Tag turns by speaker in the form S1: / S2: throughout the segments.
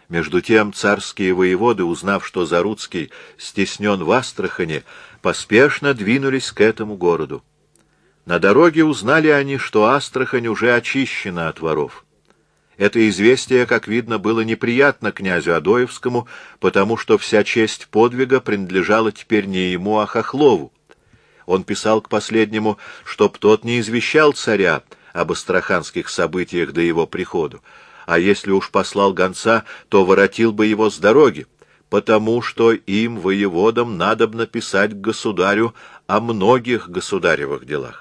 S1: Между тем царские воеводы, узнав, что Заруцкий стеснен в Астрахани, поспешно двинулись к этому городу. На дороге узнали они, что Астрахань уже очищена от воров. Это известие, как видно, было неприятно князю Адоевскому, потому что вся честь подвига принадлежала теперь не ему, а Хохлову. Он писал к последнему, чтоб тот не извещал царя об астраханских событиях до его приходу, а если уж послал гонца, то воротил бы его с дороги, потому что им, воеводам, надобно писать к государю о многих государевых делах.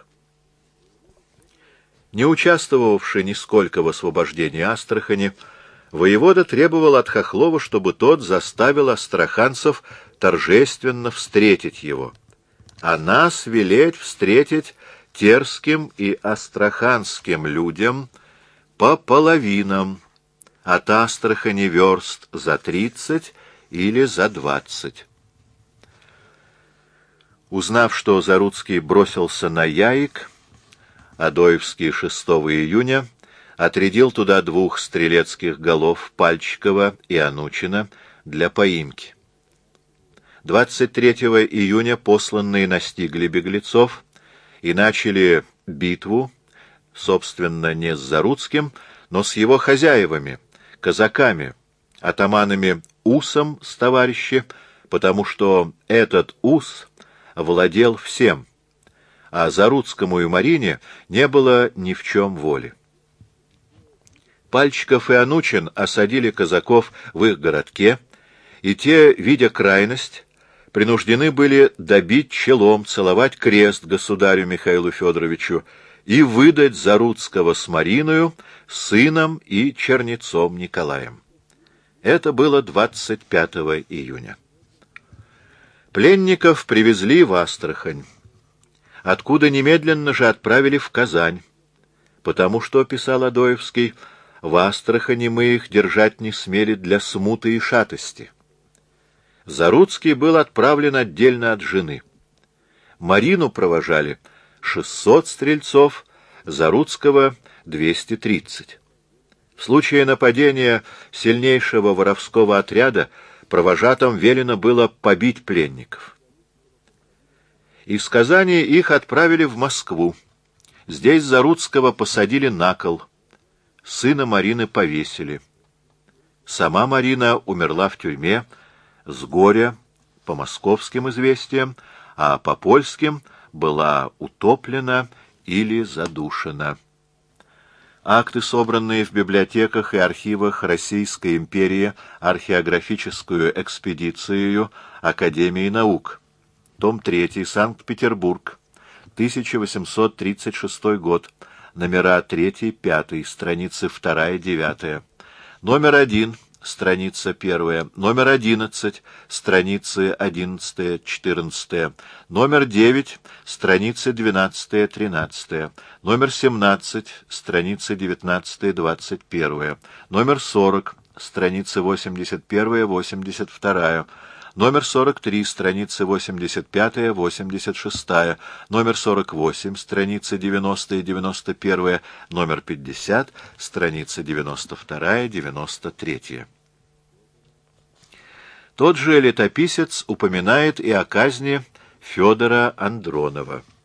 S1: Не участвовавший нисколько в освобождении Астрахани, воевода требовал от Хохлова, чтобы тот заставил астраханцев торжественно встретить его, а нас велеть встретить терским и астраханским людям по половинам, от Астрахани верст за 30 или за 20. Узнав, что Заруцкий бросился на Яик, Адоевский 6 июня отрядил туда 2 стрелецких голов Пальчикова и Анучина для поимки. 23 июня посланные настигли беглецов и начали битву, собственно, не с Заруцким, но с его хозяевами, казаками, атаманами Усом с товарищи, потому что этот Ус владел всем, а Заруцкому и Марине не было ни в чем воли. Пальчиков и Анучин осадили казаков в их городке, и те, видя крайность, принуждены были добить челом, целовать крест государю Михаилу Федоровичу и выдать Заруцкого с Мариною, сыном и чернецом Николаем. Это было 25 июня. Пленников привезли в Астрахань, откуда немедленно же отправили в Казань, потому что, писал Адоевский, в Астрахани мы их держать не смели для смуты и шатости. Заруцкий был отправлен отдельно от жены. Марину провожали 600 стрельцов, Заруцкого 230. В случае нападения сильнейшего воровского отряда провожатым велено было побить пленников. Из Казани их отправили в Москву. Здесь Заруцкого посадили на кол. Сына Марины повесили. Сама Марина умерла в тюрьме с горя по московским известиям, а по польским была утоплена или задушена. Акты, собранные в библиотеках и архивах Российской империи археографическую экспедицию Академии наук. Том 3, Санкт-Петербург, 1836 год, номера 3-5, страницы 2-9, номер 1, страница 1, номер 11, страницы 11-14, номер 9, страницы 12-13, номер 17, страницы 19-21, номер 40, страницы 81-82, номер 43, страницы 85-86, номер 48, страницы 90-91, номер 50, страницы 92-93. Тот же летописец упоминает и о казни Федора Андронова.